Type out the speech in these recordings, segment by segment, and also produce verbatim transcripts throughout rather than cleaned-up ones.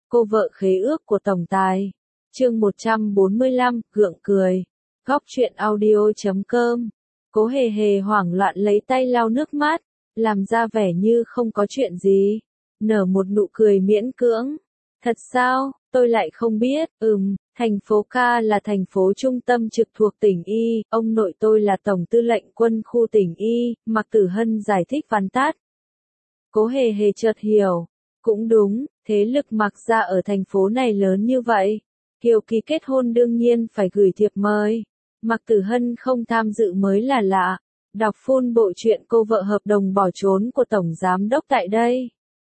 Cô vợ khế ước của tổng tài. Chương một trăm bốn mươi lăm, gượng cười. Góc truyện audio chấm com. Cố hề hề hoảng loạn lấy tay lau nước mắt, làm ra vẻ như không có chuyện gì. Nở một nụ cười miễn cưỡng. Thật sao, tôi lại không biết, ừm, thành phố Ca là thành phố trung tâm trực thuộc tỉnh Y, ông nội tôi là tổng tư lệnh quân khu tỉnh Y, Mạc Tử Hân giải thích vắn tắt. Cố hề hề chợt hiểu. Cũng đúng, thế lực Mạc gia ở thành phố này lớn như vậy. Kiều Kỳ kết hôn đương nhiên phải gửi thiệp mời. Mạc Tử Hân không tham dự mới là lạ. Đọc full bộ truyện cô vợ hợp đồng bỏ trốn của Tổng Giám đốc tại đây.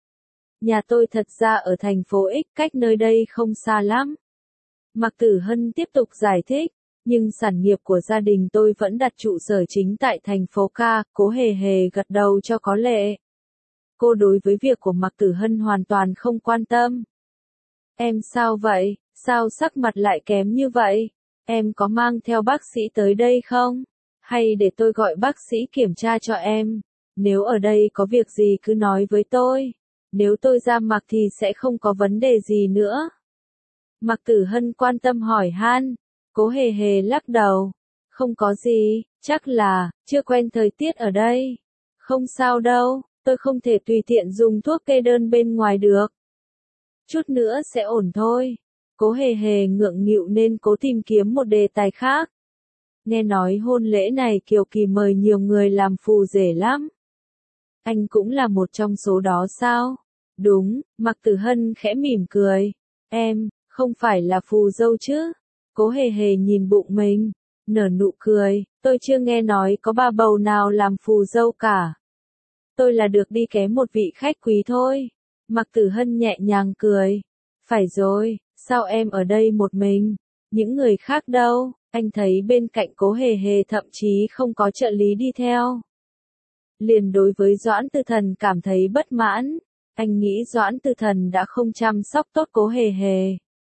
Nhà tôi thật ra ở thành phố X, cách nơi đây không xa lắm. Mạc Tử Hân tiếp tục giải thích, nhưng sản nghiệp của gia đình tôi vẫn đặt trụ sở chính tại thành phố Ca. Cố hề hề gật đầu cho có lệ. Cô đối với việc của Mạc Tử Hân hoàn toàn không quan tâm. Em sao vậy, sao sắc mặt lại kém như vậy? Em có mang theo bác sĩ tới đây không? Hay để tôi gọi bác sĩ kiểm tra cho em? Nếu ở đây có việc gì cứ nói với tôi. Nếu tôi ra mặt thì sẽ không có vấn đề gì nữa. Mạc Tử Hân quan tâm hỏi han. Cố hề hề lắc đầu. Không có gì, chắc là, chưa quen thời tiết ở đây. Không sao đâu, tôi không thể tùy tiện dùng thuốc kê đơn bên ngoài được. Chút nữa sẽ ổn thôi. Cố hề hề ngượng nghịu nên cố tìm kiếm một đề tài khác. Nghe nói hôn lễ này Kiều Kỳ mời nhiều người làm phù rể lắm. Anh cũng là một trong số đó sao? Đúng, Mạc Tử Hân khẽ mỉm cười. Em, không phải là phù dâu chứ? Cố hề hề nhìn bụng mình, nở nụ cười. Tôi chưa nghe nói có bà bầu nào làm phù dâu cả. Tôi là được đi ké một vị khách quý thôi. Mạc Tử Hân nhẹ nhàng cười. Phải rồi, sao em ở đây một mình? Những người khác đâu? Anh thấy bên cạnh Cố hề hề thậm chí không có trợ lý đi theo. Liền đối với Doãn Tư Thần cảm thấy bất mãn. Anh nghĩ Doãn Tư Thần đã không chăm sóc tốt Cố hề hề.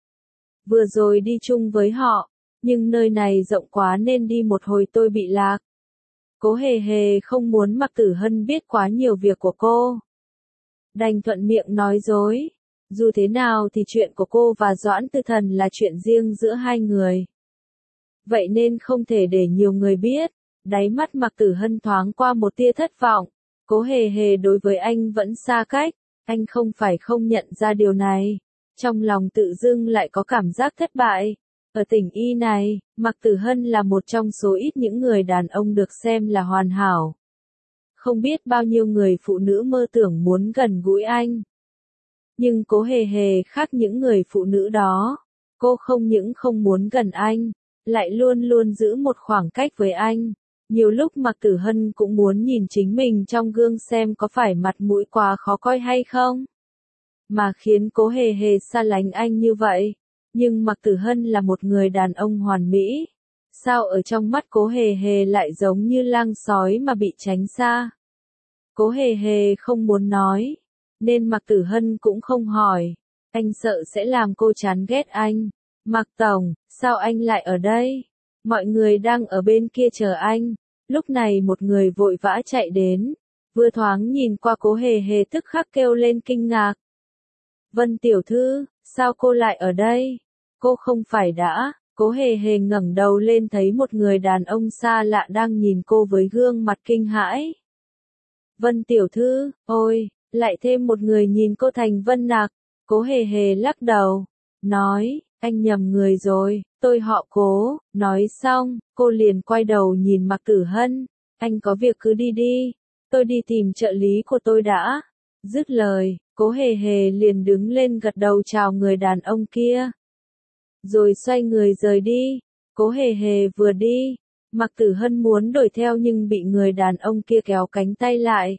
Vừa rồi đi chung với họ, nhưng nơi này rộng quá nên đi một hồi tôi bị lạc. Cố hề hề không muốn Mạc Tử Hân biết quá nhiều việc của cô. Đành thuận miệng nói dối. Dù thế nào thì chuyện của cô và Doãn Tư Thần là chuyện riêng giữa hai người. Vậy nên không thể để nhiều người biết. Đáy mắt Mạc Tử Hân thoáng qua một tia thất vọng. Cố hề hề đối với anh vẫn xa cách. Anh không phải không nhận ra điều này. Trong lòng tự dưng lại có cảm giác thất bại. Ở tỉnh Y này, Mạc Tử Hân là một trong số ít những người đàn ông được xem là hoàn hảo. Không biết bao nhiêu người phụ nữ mơ tưởng muốn gần gũi anh. Nhưng Cố hề hề khác những người phụ nữ đó. Cô không những không muốn gần anh, lại luôn luôn giữ một khoảng cách với anh. Nhiều lúc Mạc Tử Hân cũng muốn nhìn chính mình trong gương xem có phải mặt mũi quá khó coi hay không. Mà khiến Cố hề hề xa lánh anh như vậy. Nhưng Mạc Tử Hân là một người đàn ông hoàn mỹ. Sao ở trong mắt Cố hề hề lại giống như lang sói mà bị tránh xa? Cố hề hề không muốn nói. Nên Mạc Tử Hân cũng không hỏi. Anh sợ sẽ làm cô chán ghét anh. Mạc Tổng, sao anh lại ở đây? Mọi người đang ở bên kia chờ anh. Lúc này một người vội vã chạy đến. Vừa thoáng nhìn qua Cố hề hề tức khắc kêu lên kinh ngạc. Vân tiểu thư, sao cô lại ở đây? Cô không phải đã. Cố hề hề ngẩng đầu lên thấy một người đàn ông xa lạ đang nhìn cô với gương mặt kinh hãi. Vân tiểu thư, ôi, lại thêm một người nhìn cô thành Vân Nạc. Cố hề hề lắc đầu, nói, anh nhầm người rồi, tôi họ Cố. Nói xong, cô liền quay đầu nhìn Mạc Tử Hân. Anh có việc cứ đi đi, tôi đi tìm trợ lý của tôi đã. Dứt lời, Cố hề hề liền đứng lên gật đầu chào người đàn ông kia. Rồi xoay người rời đi. Cố hề hề vừa đi, Mạc Tử Hân muốn đuổi theo nhưng bị người đàn ông kia kéo cánh tay lại.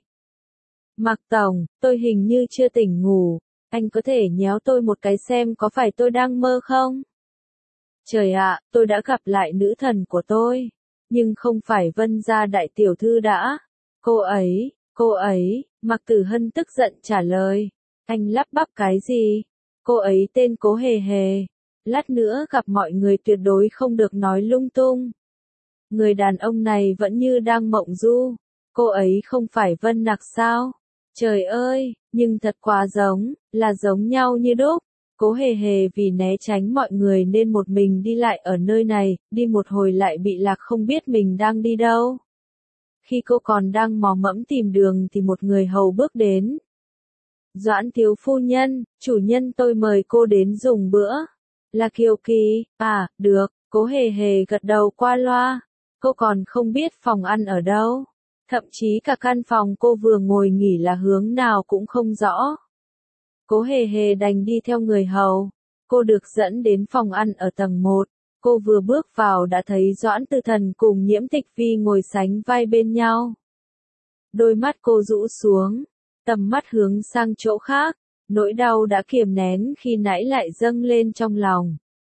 Mạc Tổng, tôi hình như chưa tỉnh ngủ, anh có thể nhéo tôi một cái xem có phải tôi đang mơ không? Trời ạ, tôi đã gặp lại nữ thần của tôi, nhưng không phải Vân gia đại tiểu thư đã. Cô ấy, cô ấy, Mạc Tử Hân tức giận trả lời. Anh lắp bắp cái gì? Cô ấy tên Cố hề hề. Lát nữa gặp mọi người tuyệt đối không được nói lung tung. Người đàn ông này vẫn như đang mộng du. Cô ấy không phải Vân Nạc sao? Trời ơi, nhưng thật quá giống, là giống nhau như đúc. Cố hề hề vì né tránh mọi người nên một mình đi lại ở nơi này, đi một hồi lại bị lạc không biết mình đang đi đâu. Khi cô còn đang mò mẫm tìm đường thì một người hầu bước đến. Doãn thiếu phu nhân, chủ nhân tôi mời cô đến dùng bữa. Là Kiều Kỳ, à, được, cố hề hề gật đầu qua loa. Cô còn không biết phòng ăn ở đâu. Thậm chí cả căn phòng cô vừa ngồi nghỉ là hướng nào cũng không rõ. Cố hề hề đành đi theo người hầu. Cô được dẫn đến phòng ăn ở tầng một. Cô vừa bước vào đã thấy Doãn Tư Thần cùng Nhiễm Tịch Vi ngồi sánh vai bên nhau. Đôi mắt cô rũ xuống, tầm mắt hướng sang chỗ khác, nỗi đau đã kiềm nén khi nãy lại dâng lên trong lòng.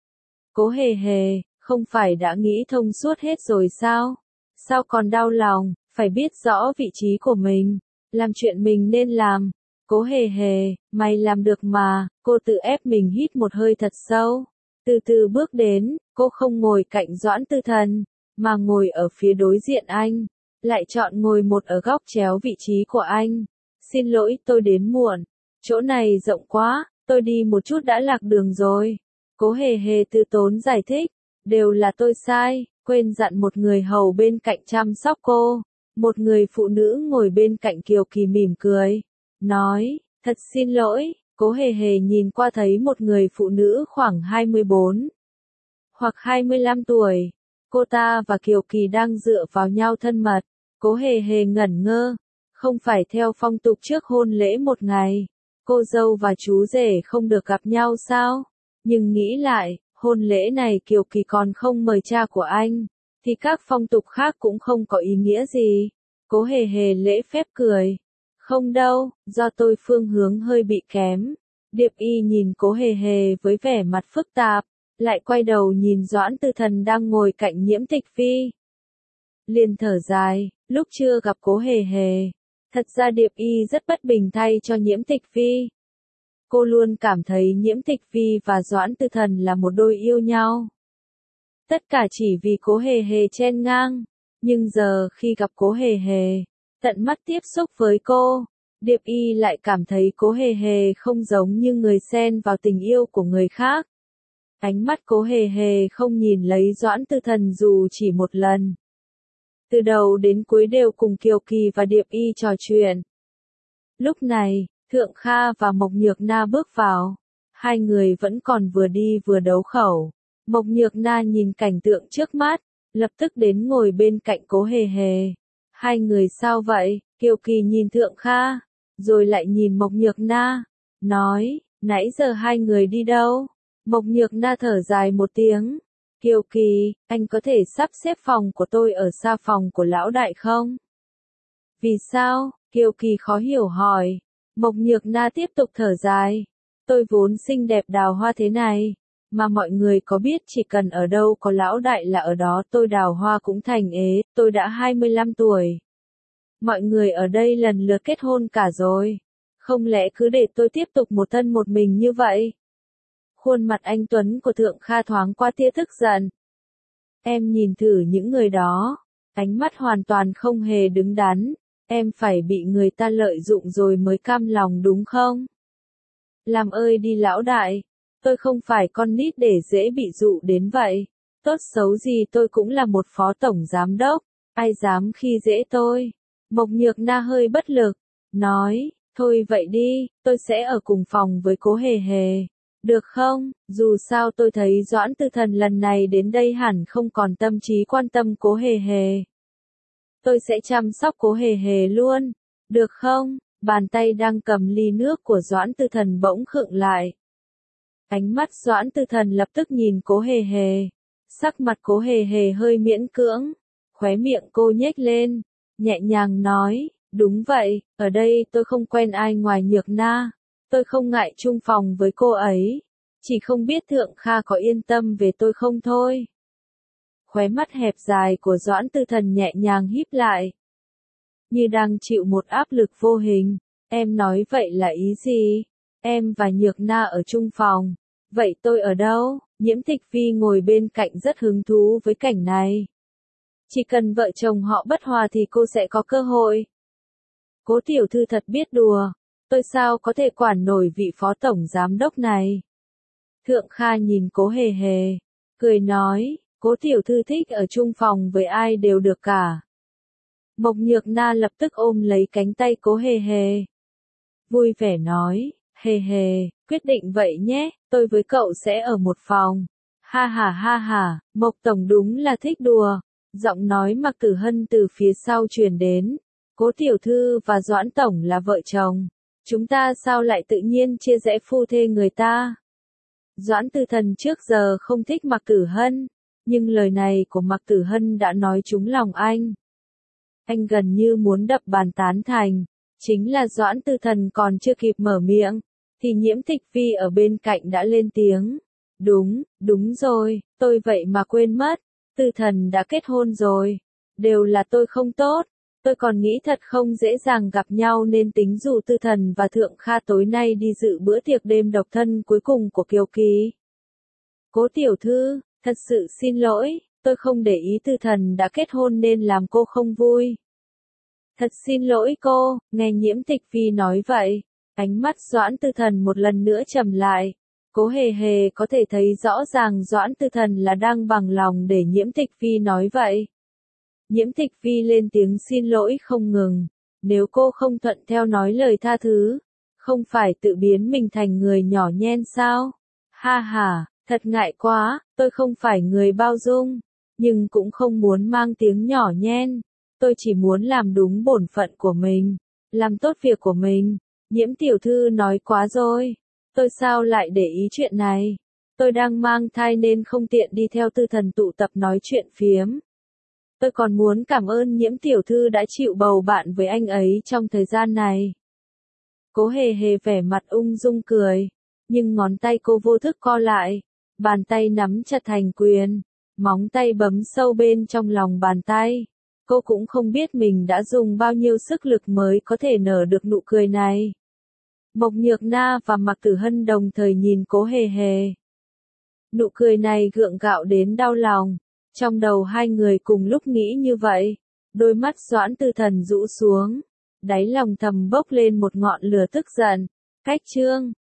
Cố hề hề, không phải đã nghĩ thông suốt hết rồi sao? Sao còn đau lòng, phải biết rõ vị trí của mình, làm chuyện mình nên làm. Cố hề hề, mày làm được mà, cô tự ép mình hít một hơi thật sâu. Từ từ bước đến, cô không ngồi cạnh Doãn Tư Thần, mà ngồi ở phía đối diện anh, lại chọn ngồi một ở góc chéo vị trí của anh. Xin lỗi tôi đến muộn, chỗ này rộng quá, tôi đi một chút đã lạc đường rồi. Cố hề hề từ tốn giải thích, đều là tôi sai, quên dặn một người hầu bên cạnh chăm sóc cô. Một người phụ nữ ngồi bên cạnh Kiều Kỳ mỉm cười, nói, thật xin lỗi. Cố hề hề nhìn qua thấy một người phụ nữ khoảng hai mươi bốn hoặc hai mươi lăm tuổi. Cô ta và Kiều Kỳ đang dựa vào nhau thân mật. Cố hề hề ngẩn ngơ. Không phải theo phong tục trước hôn lễ một ngày, cô dâu và chú rể không được gặp nhau sao? Nhưng nghĩ lại, hôn lễ này Kiều Kỳ còn không mời cha của anh, thì các phong tục khác cũng không có ý nghĩa gì. Cố hề hề lễ phép cười. Không đâu, do tôi phương hướng hơi bị kém. Điệp Y nhìn Cố hề hề với vẻ mặt phức tạp, lại quay đầu nhìn Doãn Tư Thần đang ngồi cạnh Nhiễm Tịch Vi. Liền thở dài, lúc chưa gặp Cố hề hề, thật ra Điệp Y rất bất bình thay cho Nhiễm Tịch Vi. Cô luôn cảm thấy Nhiễm Tịch Vi và Doãn Tư Thần là một đôi yêu nhau. Tất cả chỉ vì Cố hề hề chen ngang. Nhưng giờ khi gặp Cố hề hề, tận mắt tiếp xúc với cô, Điệp Y lại cảm thấy Cố hề hề không giống như người xen vào tình yêu của người khác. Ánh mắt Cố hề hề không nhìn lấy Doãn Tư Thần dù chỉ một lần. Từ đầu đến cuối đều cùng Kiều Kỳ và Điệp Y trò chuyện. Lúc này, Thượng Kha và Mộc Nhược Na bước vào. Hai người vẫn còn vừa đi vừa đấu khẩu. Mộc Nhược Na nhìn cảnh tượng trước mắt, lập tức đến ngồi bên cạnh Cố hề hề. Hai người sao vậy? Kiều Kỳ nhìn Thượng Kha, rồi lại nhìn Mộc Nhược Na, nói, nãy giờ hai người đi đâu? Mộc Nhược Na thở dài một tiếng. Kiều Kỳ, anh có thể sắp xếp phòng của tôi ở xa phòng của lão đại không? Vì sao? Kiều Kỳ khó hiểu hỏi. Mộc Nhược Na tiếp tục thở dài. Tôi vốn xinh đẹp đào hoa thế này, mà mọi người có biết chỉ cần ở đâu có lão đại là ở đó tôi đào hoa cũng thành ế, tôi đã hai mươi lăm tuổi. Mọi người ở đây lần lượt kết hôn cả rồi. Không lẽ cứ để tôi tiếp tục một thân một mình như vậy? Khuôn mặt anh Tuấn của Thượng Kha thoáng qua tia tức giận. Em nhìn thử những người đó, ánh mắt hoàn toàn không hề đứng đắn. Em phải bị người ta lợi dụng rồi mới cam lòng đúng không? Làm ơi đi lão đại, tôi không phải con nít để dễ bị dụ đến vậy. Tốt xấu gì tôi cũng là một phó tổng giám đốc, ai dám khi dễ tôi? Mộc Nhược Na hơi bất lực, nói, thôi vậy đi, tôi sẽ ở cùng phòng với Cố hề hề. Được không? Dù sao tôi thấy Doãn Tư Thần lần này đến đây hẳn không còn tâm trí quan tâm Cố hề hề. Tôi sẽ chăm sóc Cố hề hề luôn. Được không? Bàn tay đang cầm ly nước của Doãn Tư Thần bỗng khựng lại. Ánh mắt Doãn Tư Thần lập tức nhìn Cố hề hề. Sắc mặt Cố hề hề hơi miễn cưỡng. Khóe miệng cô nhếch lên. Nhẹ nhàng nói, đúng vậy, ở đây tôi không quen ai ngoài Nhược Na. Tôi không ngại chung phòng với cô ấy. Chỉ không biết Thượng Kha có yên tâm về tôi không thôi. Khóe mắt hẹp dài của Doãn Tư Thần nhẹ nhàng híp lại. Như đang chịu một áp lực vô hình. Em nói vậy là ý gì? Em và Nhược Na ở chung phòng. Vậy tôi ở đâu? Nhiễm Tịch Vi ngồi bên cạnh rất hứng thú với cảnh này. Chỉ cần vợ chồng họ bất hòa thì cô sẽ có cơ hội. Cố tiểu thư thật biết đùa. Tôi sao có thể quản nổi vị phó tổng giám đốc này? Thượng Kha nhìn Cố Hề Hề, cười nói, Cố tiểu thư thích ở chung phòng với ai đều được cả. Mộc Nhược Na lập tức ôm lấy cánh tay Cố Hề Hề. Vui vẻ nói, Hề Hề, quyết định vậy nhé, tôi với cậu sẽ ở một phòng. Ha ha ha ha, Mộc Tổng đúng là thích đùa. Giọng nói Mạc Tử Hân từ phía sau truyền đến. Cố tiểu thư và Doãn Tổng là vợ chồng. Chúng ta sao lại tự nhiên chia rẽ phu thê người ta? Doãn Tư Thần trước giờ không thích Mạc Tử Hân, nhưng lời này của Mạc Tử Hân đã nói trúng lòng anh. Anh gần như muốn đập bàn tán thành. Chính là Doãn Tư Thần còn chưa kịp mở miệng, thì Nhiễm Tịch Vi ở bên cạnh đã lên tiếng. Đúng, đúng rồi, tôi vậy mà quên mất. Tư Thần đã kết hôn rồi. Đều là tôi không tốt. Tôi còn nghĩ thật không dễ dàng gặp nhau nên tính dụ Tư Thần và Thượng Kha tối nay đi dự bữa tiệc đêm độc thân cuối cùng của Kiều Kỳ. Cố tiểu thư, thật sự xin lỗi, tôi không để ý Tư Thần đã kết hôn nên làm cô không vui. Thật xin lỗi cô, nghe Nhiễm Tịch Vi nói vậy. Ánh mắt Doãn Tư Thần một lần nữa trầm lại. Cố Hề Hề có thể thấy rõ ràng Doãn Tư Thần là đang bằng lòng để Nhiễm Tịch Vi nói vậy. Nhiễm Tịch Vi lên tiếng xin lỗi không ngừng. Nếu cô không thuận theo nói lời tha thứ, không phải tự biến mình thành người nhỏ nhen sao? Ha ha, thật ngại quá, tôi không phải người bao dung, nhưng cũng không muốn mang tiếng nhỏ nhen. Tôi chỉ muốn làm đúng bổn phận của mình, làm tốt việc của mình. Nhiễm tiểu thư nói quá rồi. Tôi sao lại để ý chuyện này? Tôi đang mang thai nên không tiện đi theo Tư Thần tụ tập nói chuyện phiếm. Tôi còn muốn cảm ơn Nhiễm tiểu thư đã chịu bầu bạn với anh ấy trong thời gian này. Cố Hề Hề vẻ mặt ung dung cười, nhưng ngón tay cô vô thức co lại, bàn tay nắm chặt thành quyền, móng tay bấm sâu bên trong lòng bàn tay. Cô cũng không biết mình đã dùng bao nhiêu sức lực mới có thể nở được nụ cười này. Mộc Nhược Na và Mạc Tử Hân đồng thời nhìn Cố Hề Hề. Nụ cười này gượng gạo đến đau lòng. Trong đầu hai người cùng lúc nghĩ như vậy. Đôi mắt Doãn Tư Thần rũ xuống. Đáy lòng thầm bốc lên một ngọn lửa tức giận. Cách chương